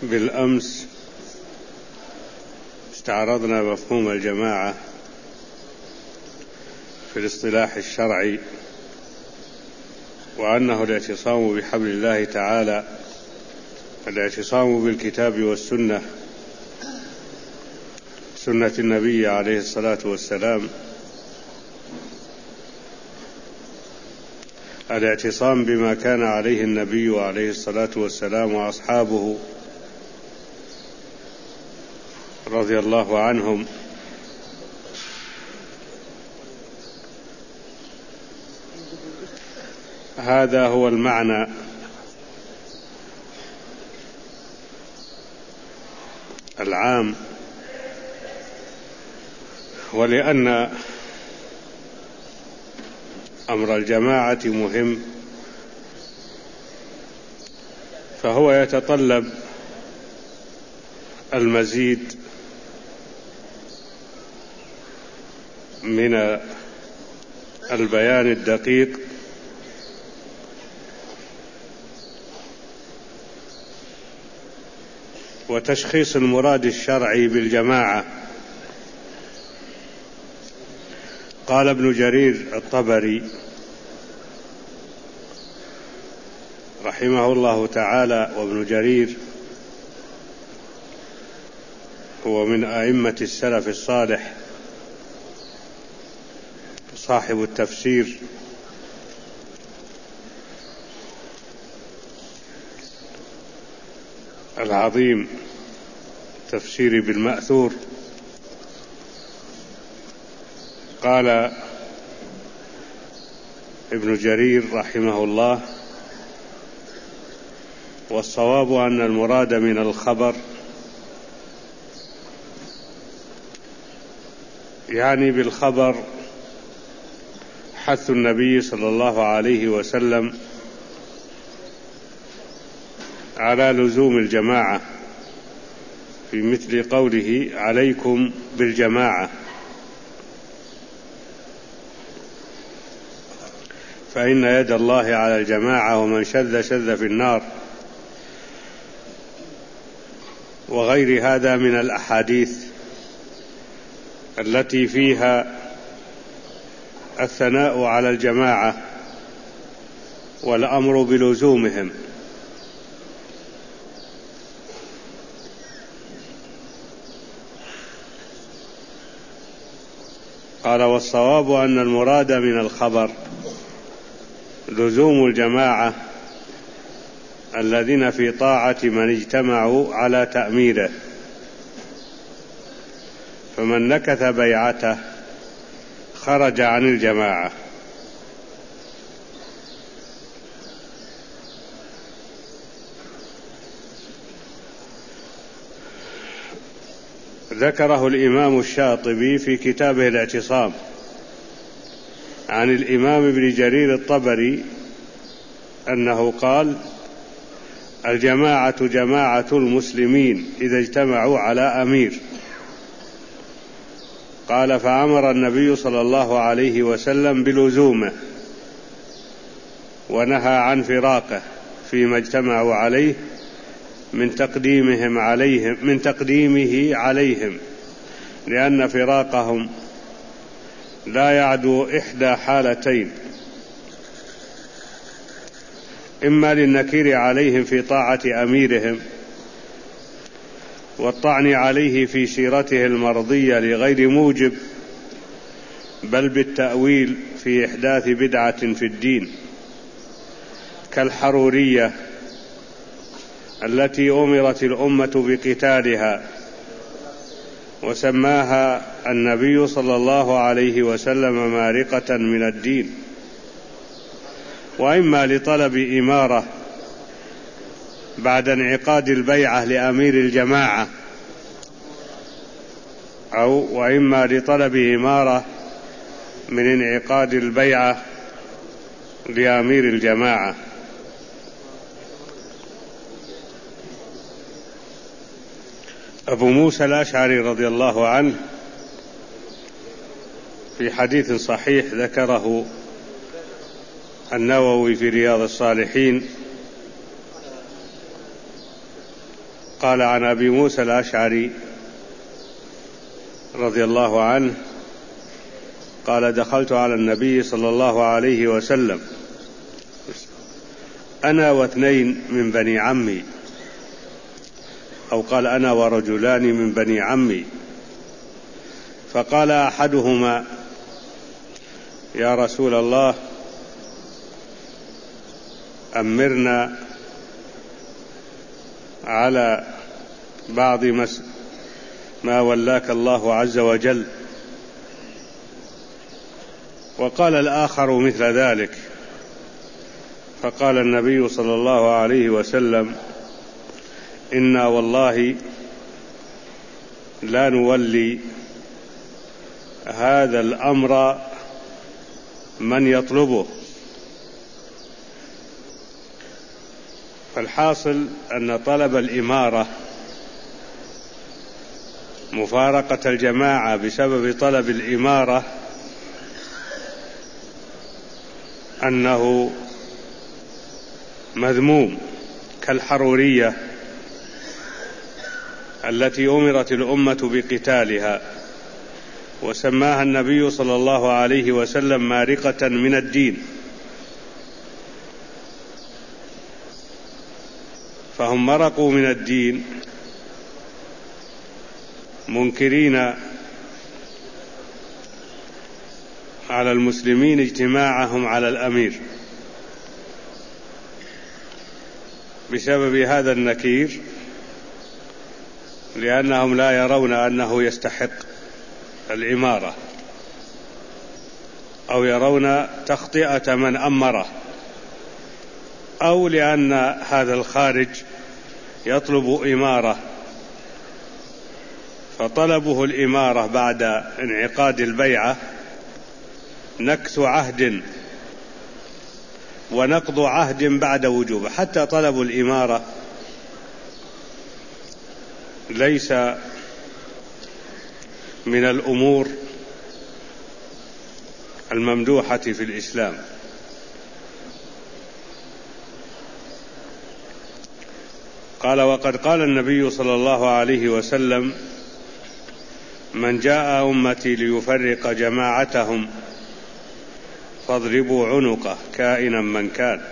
بالأمس استعرضنا مفهوم الجماعة في الاصطلاح الشرعي، وأنه الاعتصام بحبل الله تعالى، الاعتصام بالكتاب والسنة، سنة النبي عليه الصلاة والسلام، الاعتصام بما كان عليه النبي عليه الصلاة والسلام وأصحابه رضي الله عنهم، هذا هو المعنى العام. ولأن أمر الجماعة مهم، فهو يتطلب المزيد من البيان الدقيق وتشخيص المراد الشرعي بالجماعة. قال ابن جرير الطبري رحمه الله تعالى، وابن جرير هو من أئمة السلف الصالح، صاحب التفسير العظيم، تفسير بالمأثور. قال ابن جرير رحمه الله: والصواب أن المراد من الخبر يعني بالخبر حث النبي صلى الله عليه وسلم على لزوم الجماعة، في مثل قوله: عليكم بالجماعة، فإن يد الله على الجماعة، ومن شذ شذ في النار، وغير هذا من الأحاديث التي فيها الثناء على الجماعة والأمر بلزومهم. قال: والصواب أن المراد من الخبر لزوم الجماعة الذين في طاعة من اجتمعوا على تأميره، فمن نكث بيعته خرج عن الجماعة. ذكره الإمام الشاطبي في كتابه الاعتصام عن الإمام ابن جرير الطبري أنه قال: الجماعة جماعة المسلمين إذا اجتمعوا على أمير. قال: فأمر النبي صلى الله عليه وسلم بلزومه، ونهى عن فراقه فيما اجتمعوا عليه من تقديمه عليهم، لأن فراقهم لا يعدو إحدى حالتين: إما للنكير عليهم في طاعة أميرهم والطعن عليه في سيرته المرضية لغير موجب، بل بالتأويل في إحداث بدعة في الدين، كالحرورية التي أمرت الأمة بقتالها، وسماها النبي صلى الله عليه وسلم مارقة من الدين. وإما لطلب إمارة بعد انعقاد البيعة لأمير الجماعة، وإما لطلب إمارة من انعقاد البيعة لأمير الجماعة. أبو موسى الأشعري رضي الله عنه في حديث صحيح ذكره النووي في رياض الصالحين قال عن أبي موسى الأشعري رضي الله عنه قال دخلت على النبي صلى الله عليه وسلم أنا واثنين من بني عمي، أو قال أنا ورجلان من بني عمي، فقال أحدهما يا رسول الله أمرنا على بعض ما ولاك الله عز وجل. وقال الآخر مثل ذلك، فقال النبي صلى الله عليه وسلم إنا والله لا نولي هذا الأمر من يطلبه. فالحاصل أن طلب الإمارة، مفارقة الجماعة بسبب طلب الإمارة، أنه مذموم كالحرورية التي أمرت الأمة بقتالها، وسماها النبي صلى الله عليه وسلم مارقة من الدين. فهم مرقوا من الدين منكرين على المسلمين اجتماعهم على الأمير بسبب هذا النكير، لأنهم لا يرون أنه يستحق الإمارة، أو يرون تخطئة من أمره، أو لأن هذا الخارج يطلب إمارة، فطلبه الإمارة بعد انعقاد البيعة نكث عهد ونقض عهد بعد وجوبه. حتى طلب الإمارة ليس من الأمور الممدوحة في الإسلام. قال وقد قال النبي صلى الله عليه وسلم من جاء أمتي ليفرق جماعتهم فاضربوا عنقه كائنا من كان.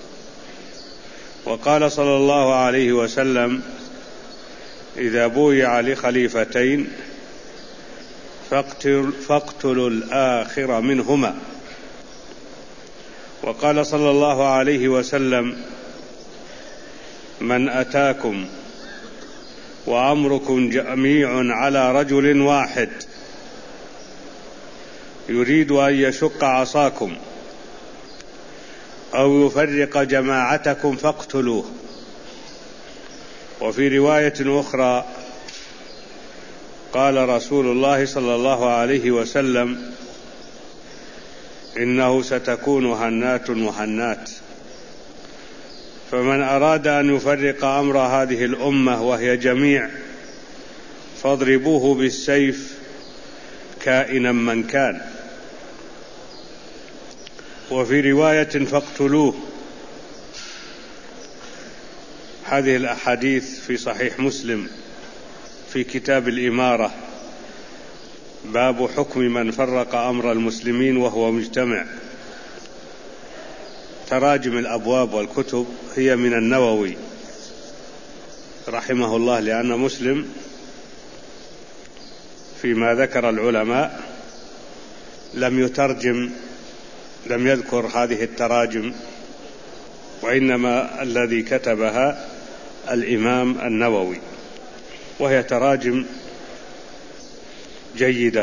وقال صلى الله عليه وسلم إذا بويع لخليفتين فاقتلوا الآخر منهما. وقال صلى الله عليه وسلم من أتاكم وأمركم جميع على رجل واحد يريد أن يشق عصاكم أو يفرق جماعتكم فاقتلوه. وفي رواية أخرى قال رسول الله صلى الله عليه وسلم إنه ستكون هنات وهنات، فمن أراد أن يفرق أمر هذه الأمة وهي جميع فاضربوه بالسيف كائنا من كان. وفي رواية فاقتلوه. هذه الأحاديث في صحيح مسلم في كتاب الإمارة، باب حكم من فرق أمر المسلمين وهو مجتمع. تراجم الأبواب والكتب هي من النووي رحمه الله، لأن مسلم فيما ذكر العلماء لم يذكر هذه التراجم، وإنما الذي كتبها الإمام النووي، وهي تراجم جيدة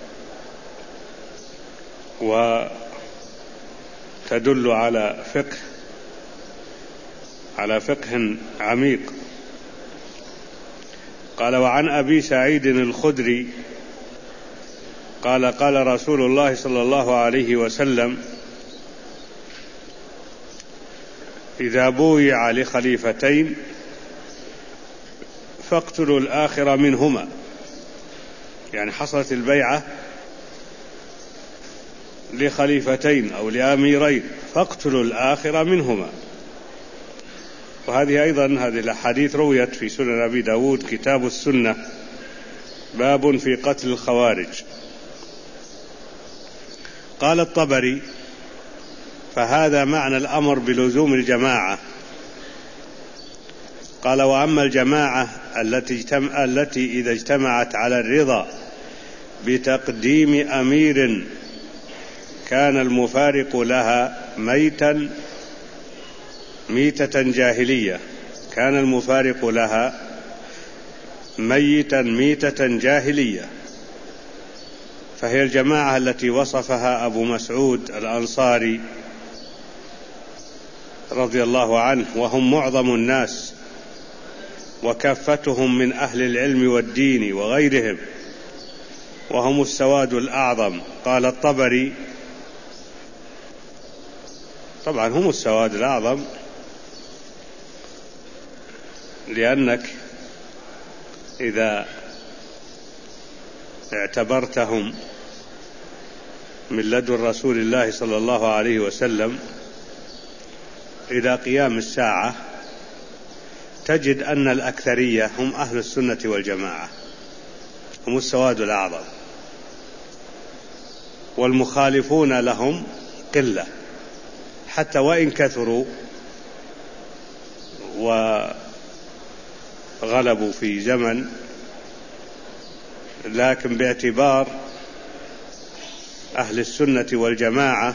وتدل على فقه عميق. قال وعن أبي سعيد الخدري قال قال رسول الله صلى الله عليه وسلم إذا بويع لخليفتين فاقتلوا الآخر منهما، يعني حصلت البيعة لخليفتين أو لأميرين فاقتلوا الآخر منهما. وهذه أيضا هذه الأحاديث رويت في سنن أبي داود كتاب السنة، باب في قتل الخوارج. قال الطبري: فهذا معنى الأمر بلزوم الجماعة. قال: وأما الجماعة التي إذا اجتمعت على الرضا بتقديم أمير كان المفارق لها ميتة جاهلية، ميتة جاهلية، فهي الجماعة التي وصفها أبو مسعود الأنصاري رضي الله عنه، وهم معظم الناس وكافتهم من أهل العلم والدين وغيرهم، وهم السواد الأعظم. قال الطبري: طبعا هم السواد الأعظم، لأنك إذا اعتبرتهم من لدن رسول الله صلى الله عليه وسلم إلى قيام الساعة تجد أن الأكثرية هم أهل السنة والجماعة، هم السواد الأعظم، والمخالفون لهم قلة، حتى وإن كثروا وغلبوا في زمن، لكن باعتبار أهل السنة والجماعة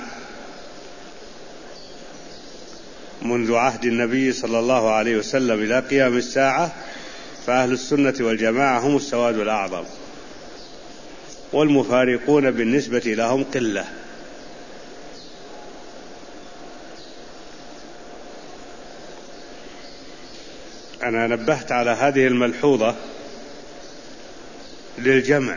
منذ عهد النبي صلى الله عليه وسلم إلى قيام الساعة، فأهل السنة والجماعة هم السواد الأعظم، والمفارقون بالنسبة لهم قلة. أنا نبهت على هذه الملحوظة للجمع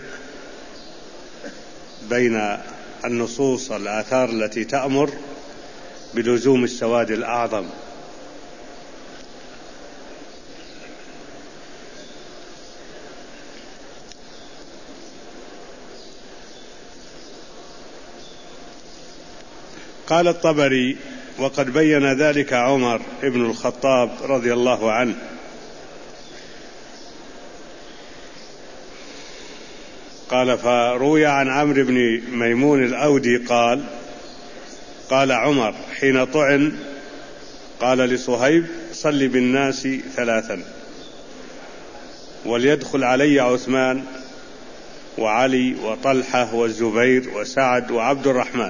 بين النصوص الآثار التي تأمر بلزوم السواد الأعظم. قال الطبري: وقد بين ذلك عمر بن الخطاب رضي الله عنه. قال: فروي عن عمرو بن ميمون الأودي قال عمر حين طعن، قال لصهيب: صل بالناس 3، وليدخل علي عثمان وعلي وطلحة والزبير وسعد وعبد الرحمن،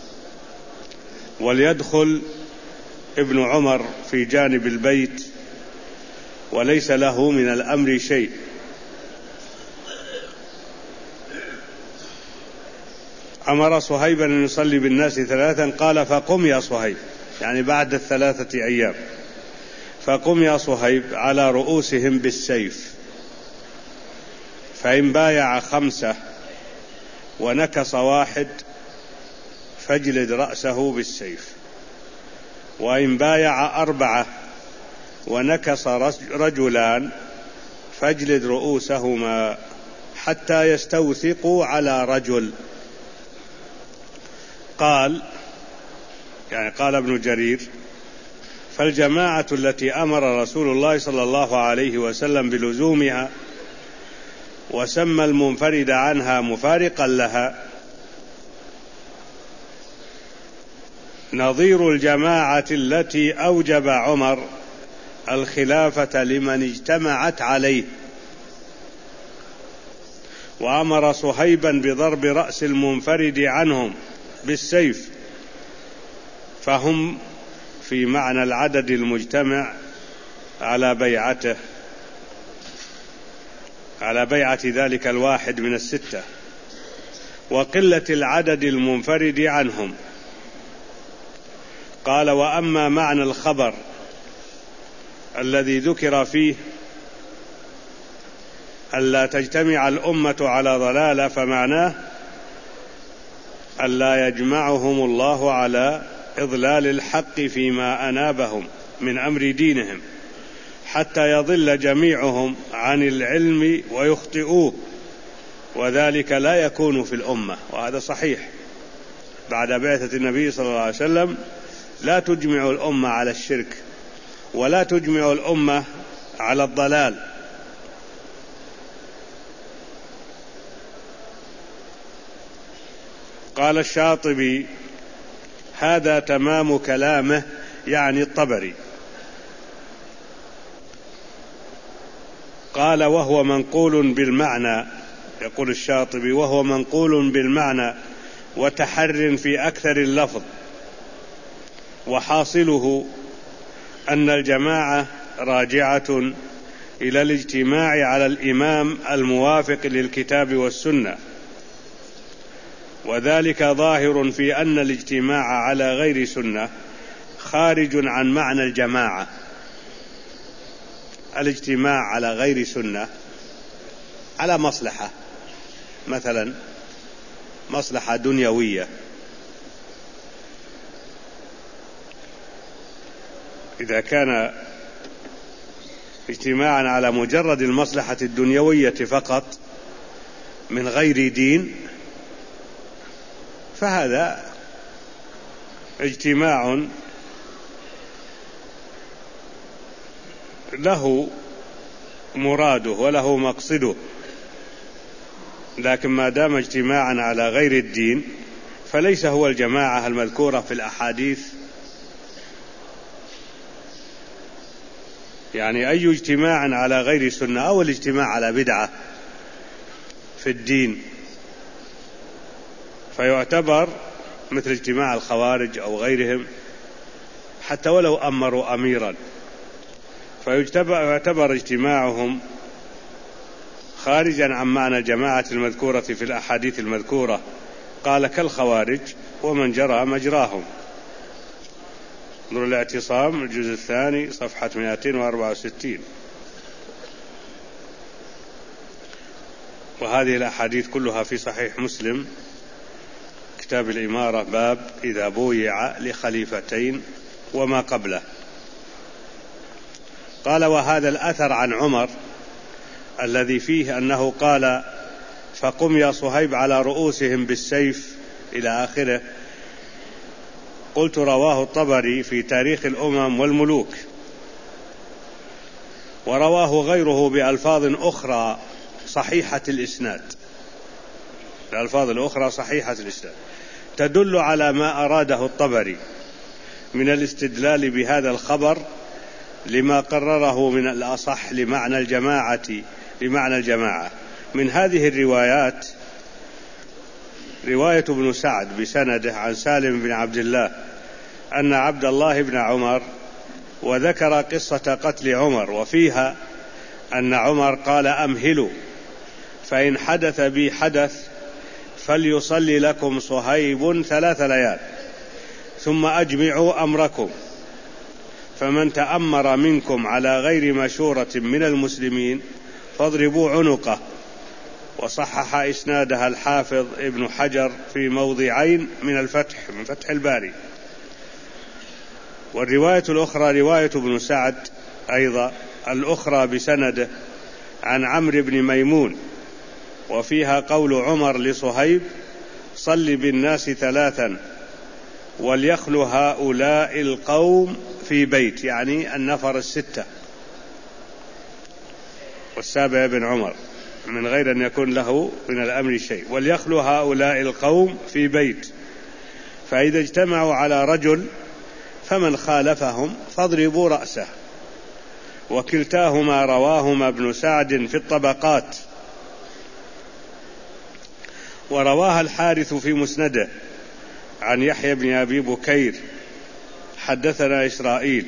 وليدخل ابن عمر في جانب البيت وليس له من الأمر شيء. أمر صهيبا أن يصلي بالناس 3، قال: فقم يا صهيب، يعني بعد 3 أيام، فقم يا صهيب على رؤوسهم بالسيف، فإن بايع 5 ونكص 1 فاجلد رأسه بالسيف، وإن بايع 4 ونكص رجلان فاجلد رؤوسهما حتى يستوثقوا على رجل. قال ابن جرير: فالجماعة التي أمر رسول الله صلى الله عليه وسلم بلزومها وسمى المنفرد عنها مفارقا لها نظير الجماعة التي أوجب عمر الخلافة لمن اجتمعت عليه، وأمر صهيبا بضرب رأس المنفرد عنهم بالسيف، فهم في معنى العدد المجتمع على بيعة ذلك 1 من 6، وقلة العدد المنفرد عنهم. قال: وأما معنى الخبر الذي ذكر فيه ألا تجتمع الأمة على ضلالة، فمعناه ألا يجمعهم الله على إضلال الحق فيما أنابهم من أمر دينهم، حتى يضل جميعهم عن العلم ويخطئوه، وذلك لا يكون في الأمة. وهذا صحيح، بعد بعثة النبي صلى الله عليه وسلم لا تجمع الأمة على الشرك ولا تجمع الأمة على الضلال. قال الشاطبي: هذا تمام كلامه، يعني الطبري. قال: وهو منقول بالمعنى، يقول الشاطبي: وهو منقول بالمعنى وتحر في أكثر اللفظ، وحاصله أن الجماعة راجعة إلى الاجتماع على الإمام الموافق للكتاب والسنة، وذلك ظاهر في أن الاجتماع على غير سنة خارج عن معنى الجماعة. الاجتماع على غير سنة على مصلحة، مثلا مصلحة دنيوية، إذا كان اجتماعا على مجرد المصلحة الدنيوية فقط من غير دين، فهذا اجتماع له مراده وله مقصده. لكن ما دام اجتماعا على غير الدين فليس هو الجماعة المذكورة في الأحاديث. يعني أي اجتماع على غير سنة أو الاجتماع على بدعة في الدين فيعتبر مثل اجتماع الخوارج أو غيرهم، حتى ولو أمروا أميرا، فيعتبر اجتماعهم خارجا عن معنى الجماعة المذكورة في الأحاديث المذكورة. قال: كالخوارج ومن جرى مجراهم. نور الاعتصام الجزء الثاني صفحة 264. وهذه الأحاديث كلها في صحيح مسلم، كتاب الإمارة، باب إذا بويع لخليفتين وما قبله. قال: وهذا الأثر عن عمر الذي فيه أنه قال: فقم يا صهيب على رؤوسهم بالسيف إلى آخره، قلت: رواه الطبري في تاريخ الأمم والملوك، ورواه غيره بألفاظ أخرى صحيحة الإسناد، الألفاظ الأخرى صحيحة الإسناد تدل على ما أراده الطبري من الاستدلال بهذا الخبر لما قرره من الأصح لمعنى الجماعة. من هذه الروايات رواية ابن سعد بسنده عن سالم بن عبد الله أن عبد الله بن عمر، وذكر قصة قتل عمر، وفيها أن عمر قال: أمهلوا، فإن حدث بي حدث فليصلي لكم صهيب 3 ليال ثم أجمعوا أمركم، فمن تأمر منكم على غير مشورة من المسلمين فاضربوا عنقه. وصحح إسنادها الحافظ ابن حجر في موضعين من فتح الباري. والرواية الأخرى رواية ابن سعد أيضا الأخرى بسنده عن عمرو بن ميمون، وفيها قول عمر لصهيب: صل بالناس 3 وليخل هؤلاء القوم في بيت، يعني النفر 6 والسابع بن عمر، من غير أن يكون له من الأمر شيء. وليخل هؤلاء القوم في بيت، فإذا اجتمعوا على رجل فمن خالفهم فاضربوا رأسه. وكلتاهما رواهما ابن سعد في الطبقات. ورواها الحارث في مسنده عن يحيى بن أبي بكير حدثنا إسرائيل،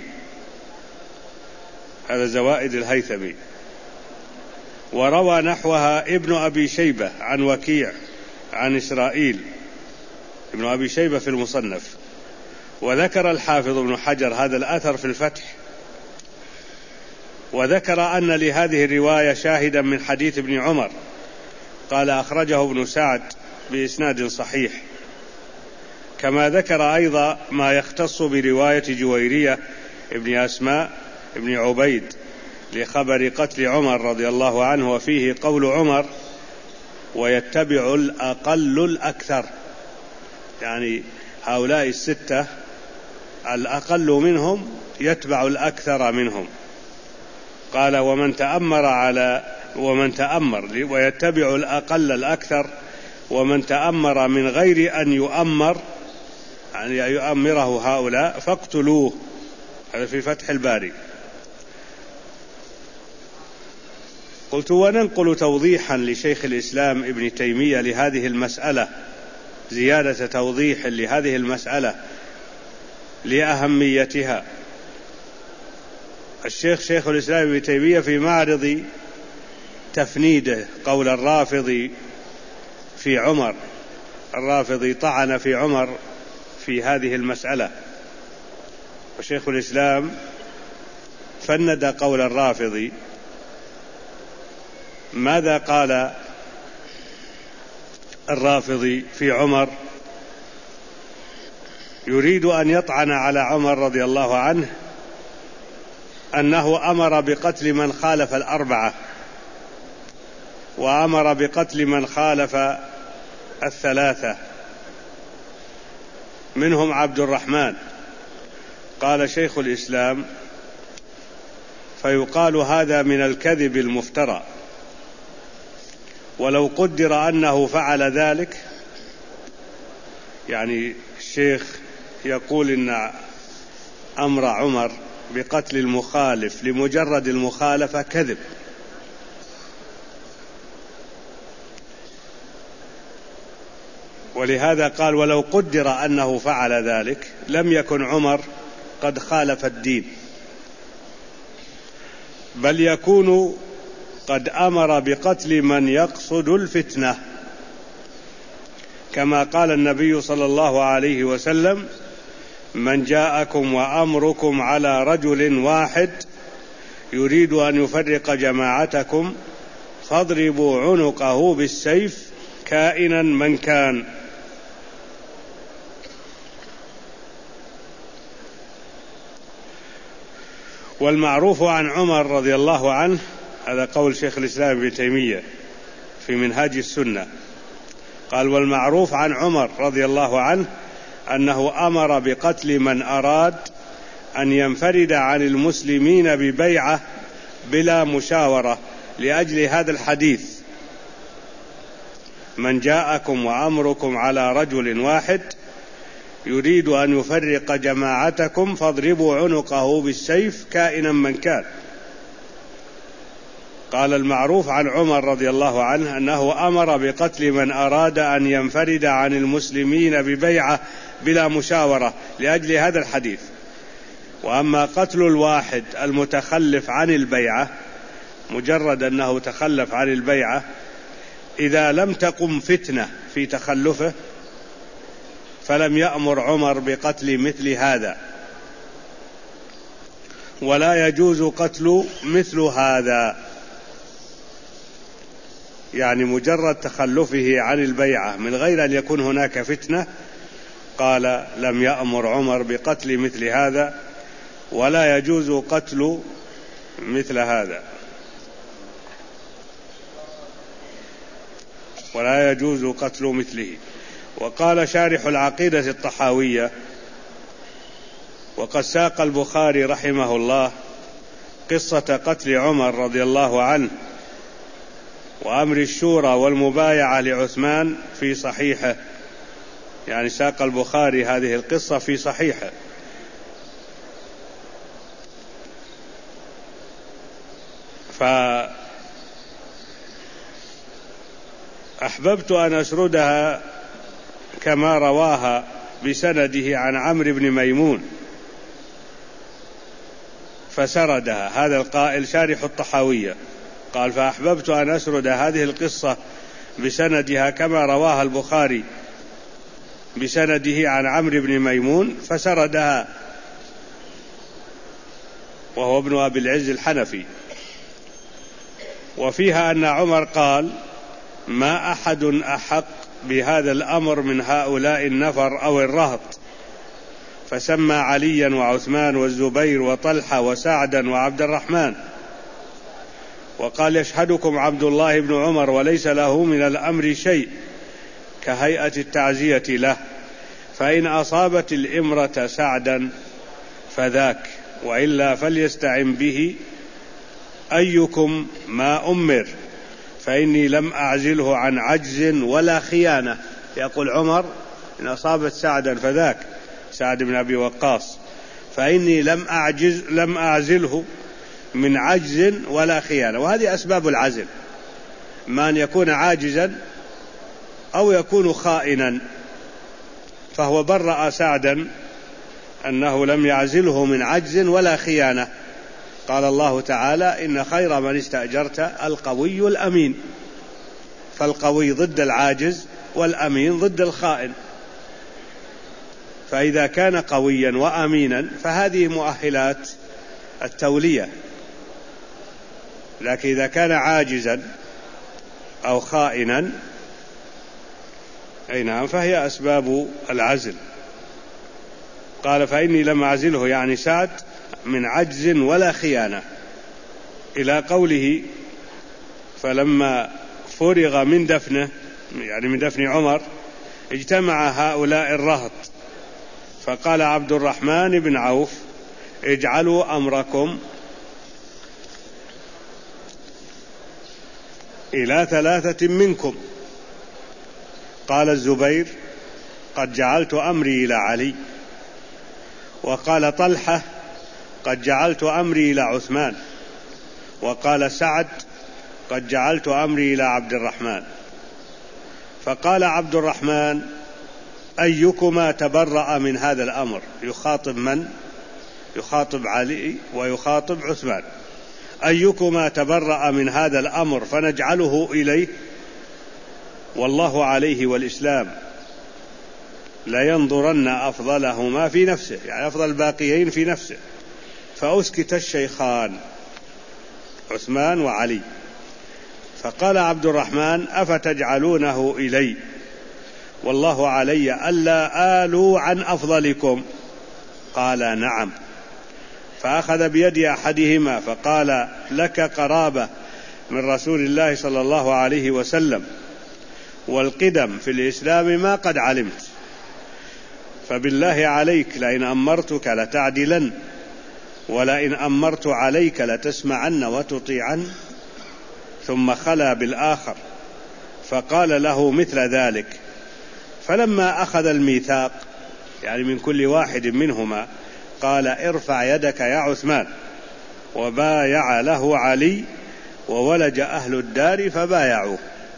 هذا زوائد الهيثمي. وروى نحوها ابن أبي شيبة عن وكيع عن إسرائيل، ابن أبي شيبة في المصنف. وذكر الحافظ ابن حجر هذا الأثر في الفتح، وذكر أن لهذه الرواية شاهدا من حديث ابن عمر، قال: أخرجه ابن سعد بإسناد صحيح. كما ذكر أيضا ما يختص برواية جويرية ابن أسماء ابن عبيد لخبر قتل عمر رضي الله عنه، وفيه قول عمر: ويتبع الأقل الأكثر، يعني هؤلاء 6 الأقل منهم يتبع الأكثر منهم. قال ومن تأمر ويتبع الأقل الأكثر، ومن تأمر من غير أن يؤمر يعني يؤمره هؤلاء فاقتلوه. هذا في فتح الباري. قلت وننقل توضيحا لشيخ الإسلام ابن تيمية لهذه المسألة، زيادة توضيح لهذه المسألة لأهميتها. شيخ الإسلام ابن تيمية في معرض تفنيده قول الرافضي في عمر، الرافضي طعن في عمر في هذه المسألة، وشيخ الإسلام فند قول الرافضي. ماذا قال الرافضي في عمر؟ يريد أن يطعن على عمر رضي الله عنه أنه أمر بقتل من خالف الأربعة، وأمر بقتل من خالف الثلاثة، منهم عبد الرحمن. قال شيخ الإسلام: فيقال هذا من الكذب المفترى، ولو قدر أنه فعل ذلك، يعني الشيخ يقول إن أمر عمر بقتل المخالف لمجرد المخالفة كذب، ولهذا قال ولو قدر أنه فعل ذلك لم يكن عمر قد خالف الدين، بل يكون قد أمر بقتل من يقصد الفتنة، كما قال النبي صلى الله عليه وسلم: من جاءكم وأمركم على رجل واحد يريد أن يفرق جماعتكم فاضربوا عنقه بالسيف كائنا من كان. والمعروف عن عمر رضي الله عنه، هذا قول شيخ الإسلام ابن تيمية في منهاج السنة، قال: والمعروف عن عمر رضي الله عنه أنه أمر بقتل من أراد أن ينفرد عن المسلمين ببيعة بلا مشاورة، لأجل هذا الحديث: من جاءكم وأمركم على رجل واحد يريد أن يفرق جماعتكم فاضربوا عنقه بالسيف كائنا من كان. قال: المعروف عن عمر رضي الله عنه أنه أمر بقتل من أراد أن ينفرد عن المسلمين ببيعة بلا مشاورة، لأجل هذا الحديث. وأما قتل الواحد المتخلف عن البيعة، مجرد أنه تخلف عن البيعة، إذا لم تقم فتنة في تخلفه فلم يأمر عمر بقتل مثل هذا، ولا يجوز قتل مثل هذا، يعني مجرد تخلفه عن البيعة من غير أن يكون هناك فتنة، قال: لم يأمر عمر بقتل مثل هذا، ولا يجوز قتل مثل هذا، ولا يجوز قتل مثله. وقال شارح العقيدة الطحاوية: وقد ساق البخاري رحمه الله قصة قتل عمر رضي الله عنه وأمر الشورى والمبايعة لعثمان في صحيحه، يعني ساق البخاري هذه القصة في صحيحه. فأحببت أن أسردها كما رواها بسنده عن عمرو بن ميمون، فسردها. هذا القائل شارح الطحاوية قال: فأحببت أن أسرد هذه القصة بسندها كما رواها البخاري بسنده عن عمرو بن ميمون، فسردها، وهو ابن أبي العز الحنفي. وفيها أن عمر قال: ما أحد أحق بهذا الأمر من هؤلاء النفر أو الرهط، فسمى عليا وعثمان والزبير وطلحة وسعدا وعبد الرحمن، وقال: يشهدكم عبد الله بن عمر وليس له من الأمر شيء، كهيئة التعزية له، فإن أصابت الإمرة سعدا فذاك، وإلا فليستعن به أيكم ما أمر، فإني لم أعزله عن عجز ولا خيانة. يقول عمر إن أصابت سعدا فذاك، سعد بن أبي وقاص، فإني لم أعزله من عجز ولا خيانة. وهذه أسباب العزل، ما أن يكون عاجزا أو يكون خائنا، فهو برأ سعدا أنه لم يعزله من عجز ولا خيانة. قال الله تعالى: إن خير من استأجرت القوي الأمين، فالقوي ضد العاجز والأمين ضد الخائن. فإذا كان قويا وأمينا فهذه مؤهلات التولية، لكن إذا كان عاجزا أو خائنا أي نعم فهي أسباب العزل. قال: فإني لم أعزله يعني سعد من عجز ولا خيانة، إلى قوله: فلما فرغ من دفنه، يعني من دفن عمر، اجتمع هؤلاء الرهط، فقال عبد الرحمن بن عوف: اجعلوا أمركم إلى 3 منكم. قال الزبير: قد جعلت أمري إلى علي. وقال طلحة: قد جعلت أمري إلى عثمان. وقال سعد: قد جعلت أمري إلى عبد الرحمن. فقال عبد الرحمن: أيكما تبرأ من هذا الأمر؟ يخاطب من؟ يخاطب علي ويخاطب عثمان. أيكما تبرأ من هذا الأمر فنجعله إليه؟ والله عليه والإسلام لا ينظرن أفضلهما في نفسه، يعني أفضل الباقيين في نفسه. فأسكت الشيخان عثمان وعلي. فقال عبد الرحمن: أفتجعلونه إلي والله علي ألا آلوا عن أفضلكم؟ قال: نعم. فأخذ بيد أحدهما فقال: لك قرابة من رسول الله صلى الله عليه وسلم، والقدم في الإسلام ما قد علمت، فبالله عليك لئن أمرتك لتعدلن، ولئن أمرت عليك لتسمعن وتطيعن. ثم خلا بالآخر فقال له مثل ذلك. فلما أخذ الميثاق، يعني من كل واحد منهما، قال: ارفع يدك يا عثمان. وبايع له علي، وولج أهل الدار فبايعوه.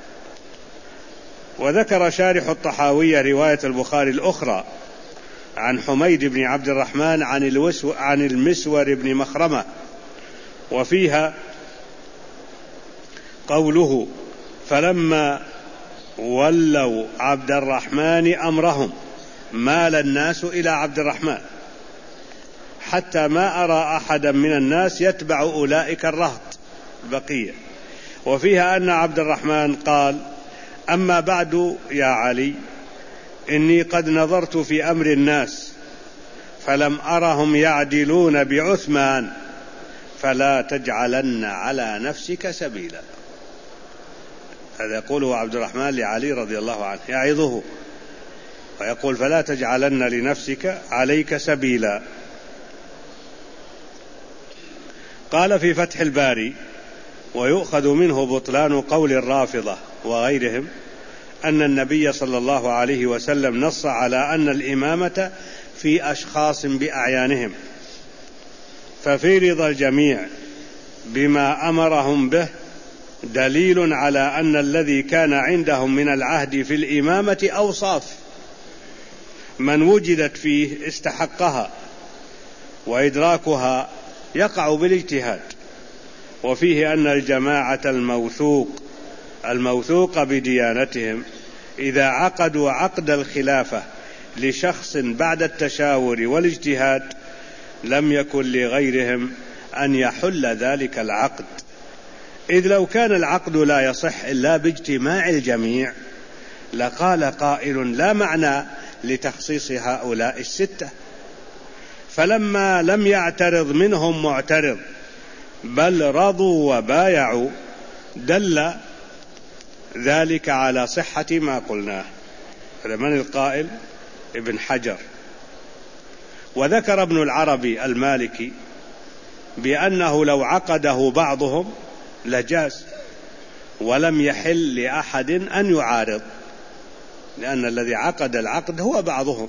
وذكر شارح الطحاوية رواية البخاري الأخرى عن حميد بن عبد الرحمن عن المسور بن مخرمة، وفيها قوله: فلما ولوا عبد الرحمن أمرهم مال الناس إلى عبد الرحمن، حتى ما أرى أحدا من الناس يتبع أولئك الرهط بقية. وفيها أن عبد الرحمن قال: أما بعد يا علي، إني قد نظرت في أمر الناس فلم أرهم يعدلون بعثمان، فلا تجعلن على نفسك سبيلا. هذا يقوله عبد الرحمن لعلي رضي الله عنه، يعظه ويقول: فلا تجعلن لنفسك عليك سبيلا. قال في فتح الباري: ويؤخذ منه بطلان قول الرافضة وغيرهم أن النبي صلى الله عليه وسلم نص على أن الإمامة في أشخاص بأعيانهم، ففي رضا الجميع بما أمرهم به دليل على أن الذي كان عندهم من العهد في الإمامة أوصاف من وجدت فيه استحقها، وإدراكها يقع بالاجتهاد. وفيه أن الجماعة الموثوق بديانتهم إذا عقدوا عقد الخلافة لشخص بعد التشاور والاجتهاد لم يكن لغيرهم أن يحل ذلك العقد، إذ لو كان العقد لا يصح إلا باجتماع الجميع لقال قائل: لا معنى لتخصيص هؤلاء 6. فلما لم يعترض منهم معترض بل رضوا وبايعوا دل ذلك على صحة ما قلناه. هذا من القائل؟ ابن حجر. وذكر ابن العربي المالكي بأنه لو عقده بعضهم لجاز، ولم يحل لأحد أن يعارض، لأن الذي عقد العقد هو بعضهم.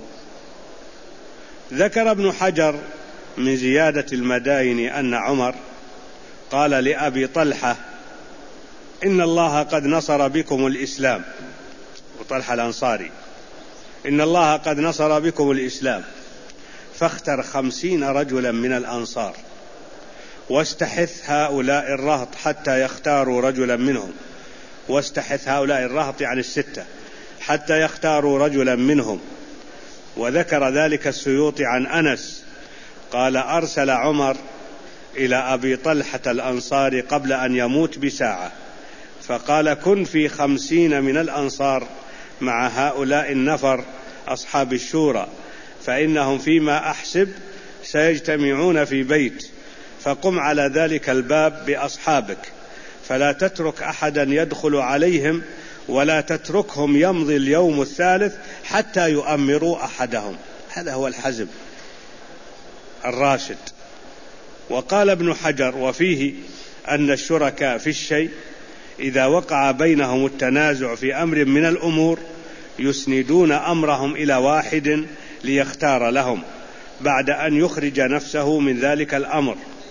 ذكر ابن حجر من زيادة المدائن أن عمر قال لأبي طلحة: إن الله قد نصر بكم الإسلام، وطلحة الأنصاري: إن الله قد نصر بكم الإسلام، فاختر 50 رجلا من الأنصار، واستحث هؤلاء الرهط حتى يختاروا رجلا منهم. واستحث هؤلاء الرهط يعني 6 حتى يختاروا رجلا منهم. وذكر ذلك السيوطي عن أنس قال: أرسل عمر إلى أبي طلحة الأنصاري قبل أن يموت بساعة، فقال: كن في 50 من الأنصار مع هؤلاء النفر أصحاب الشورى، فإنهم فيما أحسب سيجتمعون في بيت، فقم على ذلك الباب بأصحابك، فلا تترك أحدا يدخل عليهم، ولا تتركهم يمضي اليوم الثالث حتى يؤمروا أحدهم. هذا هو الحزم الراشد. وقال ابن حجر: وفيه أن الشركاء في الشيء إذا وقع بينهم التنازع في أمر من الأمور يسندون أمرهم إلى واحد ليختار لهم بعد أن يخرج نفسه من ذلك الأمر.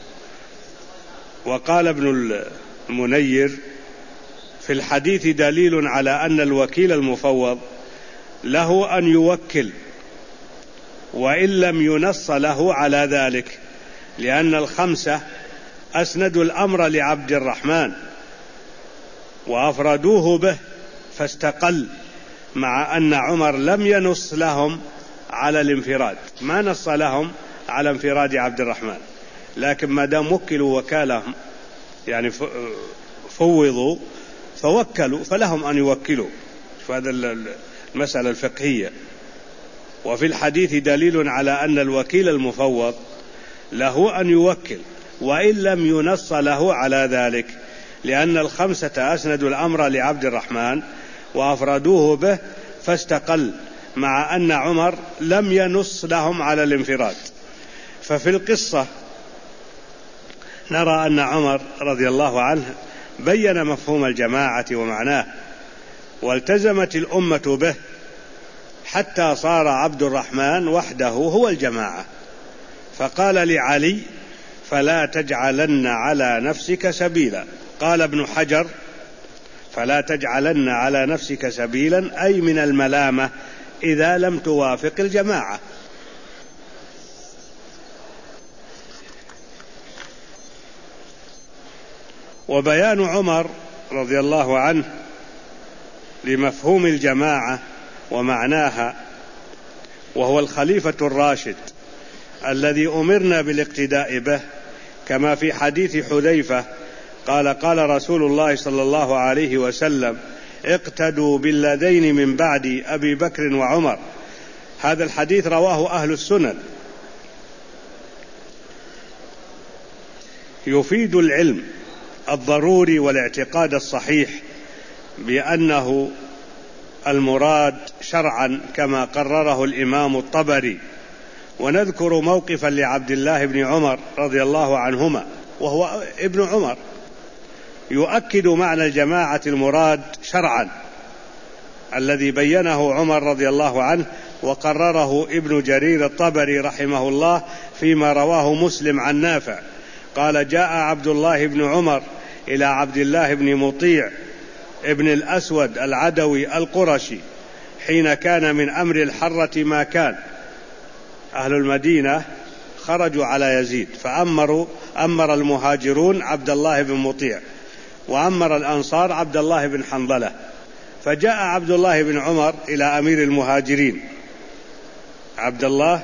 وقال ابن المنير: في الحديث دليل على أن الوكيل المفوض له أن يوكل وإن لم ينص له على ذلك، لأن 5 أسندوا الأمر لعبد الرحمن وأفردوه به فاستقل، مع أن عمر لم ينص لهم على الانفراد، ما نص لهم على انفراد عبد الرحمن، لكن ما دام وكلوا وكالهم يعني فوضوا فوكلوا فلهم أن يوكلوا. فهذا المسألة الفقهية. وفي الحديث دليل على أن الوكيل المفوض له أن يوكل وإن لم ينص له على ذلك، لأن 5 أسندوا الأمر لعبد الرحمن وأفردوه به فاستقل، مع أن عمر لم ينص لهم على الانفراد. ففي القصة نرى أن عمر رضي الله عنه بين مفهوم الجماعة ومعناه، والتزمت الأمة به حتى صار عبد الرحمن وحده هو الجماعة. فقال لعلي: فلا تجعلن على نفسك سبيلا. قال ابن حجر: فلا تجعلن على نفسك سبيلا أي من الملامة إذا لم توافق الجماعة. وبيان عمر رضي الله عنه لمفهوم الجماعة ومعناها، وهو الخليفة الراشد الذي أمرنا بالاقتداء به، كما في حديث حذيفة قال: قال رسول الله صلى الله عليه وسلم: اقتدوا بالذين من بعد أبي بكر وعمر. هذا الحديث رواه أهل السنن، يفيد العلم الضروري والاعتقاد الصحيح بأنه المراد شرعا كما قرره الإمام الطبري. ونذكر موقفا لعبد الله بن عمر رضي الله عنهما، وهو ابن عمر، يؤكد معنى الجماعة المراد شرعا الذي بينه عمر رضي الله عنه وقرره ابن جرير الطبري رحمه الله فيما رواه مسلم عن نافع قال: جاء عبد الله بن عمر إلى عبد الله بن مطيع ابن الأسود العدوي القرشي حين كان من أمر الحرة ما كان. أهل المدينة خرجوا على يزيد فأمر المهاجرون عبد الله بن مطيع، وأمر الأنصار عبد الله بن حنظلة. فجاء عبد الله بن عمر إلى أمير المهاجرين عبد الله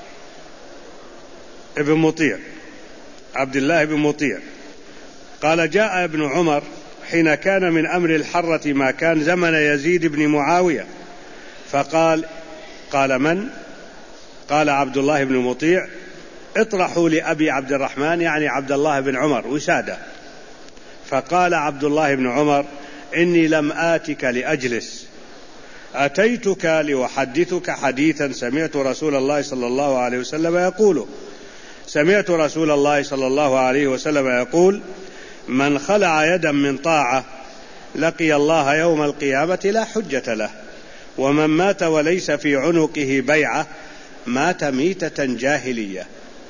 بن مطيع قال: جاء ابن عمر حين كان من أمر الحرة ما كان زمن يزيد بن معاوية، فقال: قال من؟ قال عبد الله بن مطيع: اطرحوا لأبي عبد الرحمن، يعني عبد الله بن عمر، وسادة. فقال عبد الله بن عمر: إني لم آتك لأجلس، أتيتك لأحدثك حديثا سمعت رسول الله صلى الله عليه وسلم يقول. سمعت رسول الله صلى الله عليه وسلم يقول: من خلع يدا من طاعة لقي الله يوم القيامة لا حجة له، ومن مات وليس في عنقه بيعة مات ميتة جاهلية.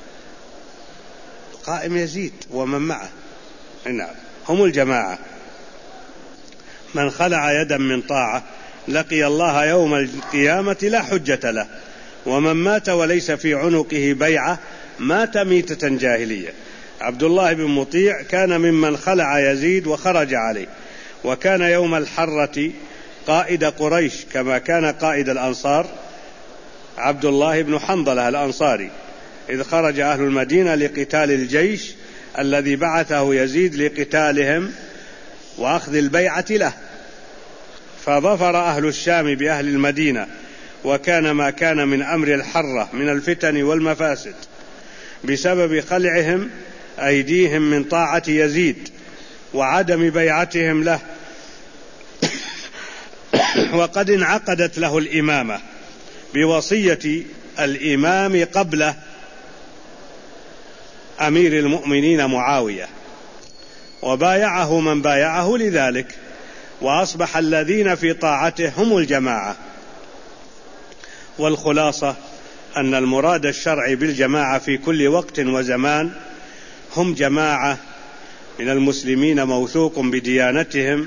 قائم يزيد ومن معه، نعم، هم الجماعة. من خلع يدا من طاعة لقي الله يوم القيامة لا حجة له، ومن مات وليس في عنقه بيعة مات ميتة جاهلية. عبد الله بن مطيع كان ممن خلع يزيد وخرج عليه، وكان يوم الحرة قائد قريش كما كان قائد الأنصار عبد الله بن حنظلة الأنصاري، إذ خرج أهل المدينة لقتال الجيش الذي بعثه يزيد لقتالهم وأخذ البيعة له، فظفر أهل الشام بأهل المدينة، وكان ما كان من أمر الحرة من الفتن والمفاسد بسبب خلعهم أيديهم من طاعة يزيد وعدم بيعتهم له، وقد انعقدت له الإمامة بوصية الإمام قبله أمير المؤمنين معاوية، وبايعه من بايعه لذلك، وأصبح الذين في طاعته هم الجماعة. والخلاصة أن المراد الشرعي بالجماعة في كل وقت وزمان هم جماعة من المسلمين موثوق بديانتهم،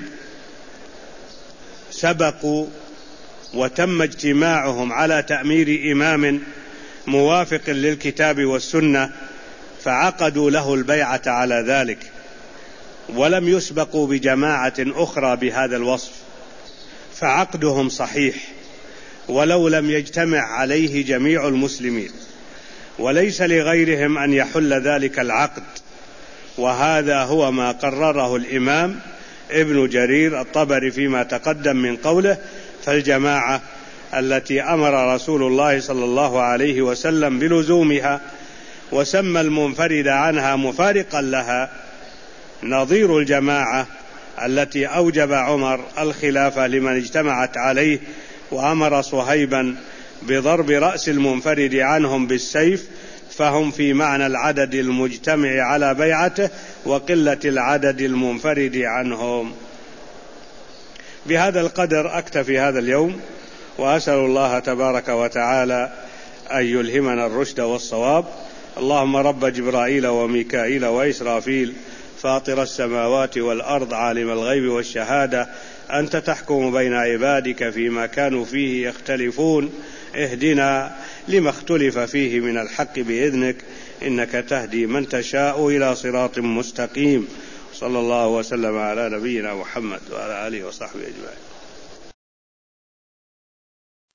سبقوا وتم اجتماعهم على تأمير إمام موافق للكتاب والسنة فعقدوا له البيعة على ذلك، ولم يسبقوا بجماعة أخرى بهذا الوصف، فعقدهم صحيح ولو لم يجتمع عليه جميع المسلمين، وليس لغيرهم أن يحل ذلك العقد. وهذا هو ما قرره الإمام ابن جرير الطبري فيما تقدم من قوله: فالجماعة التي أمر رسول الله صلى الله عليه وسلم بلزومها وسمى المنفرد عنها مفارقا لها نظير الجماعة التي أوجب عمر الخلافة لمن اجتمعت عليه، وأمر صهيبا بضرب رأس المنفرد عنهم بالسيف، فهم في معنى العدد المجتمع على بيعته وقلة العدد المنفرد عنهم. بهذا القدر أكتفي هذا اليوم، وأسأل الله تبارك وتعالى أن يلهمنا الرشد والصواب. اللهم رب جبرائيل وميكائيل وإسرافيل فاطر السماوات والأرض عالم الغيب والشهادة، أنت تحكم بين عبادك فيما كانوا فيه يختلفون، اهدنا لما اختلف فيه من الحق بإذنك، إنك تهدي من تشاء إلى صراط مستقيم. صلى الله وسلم على نبينا محمد وعلى آله وصحبه أجمعين.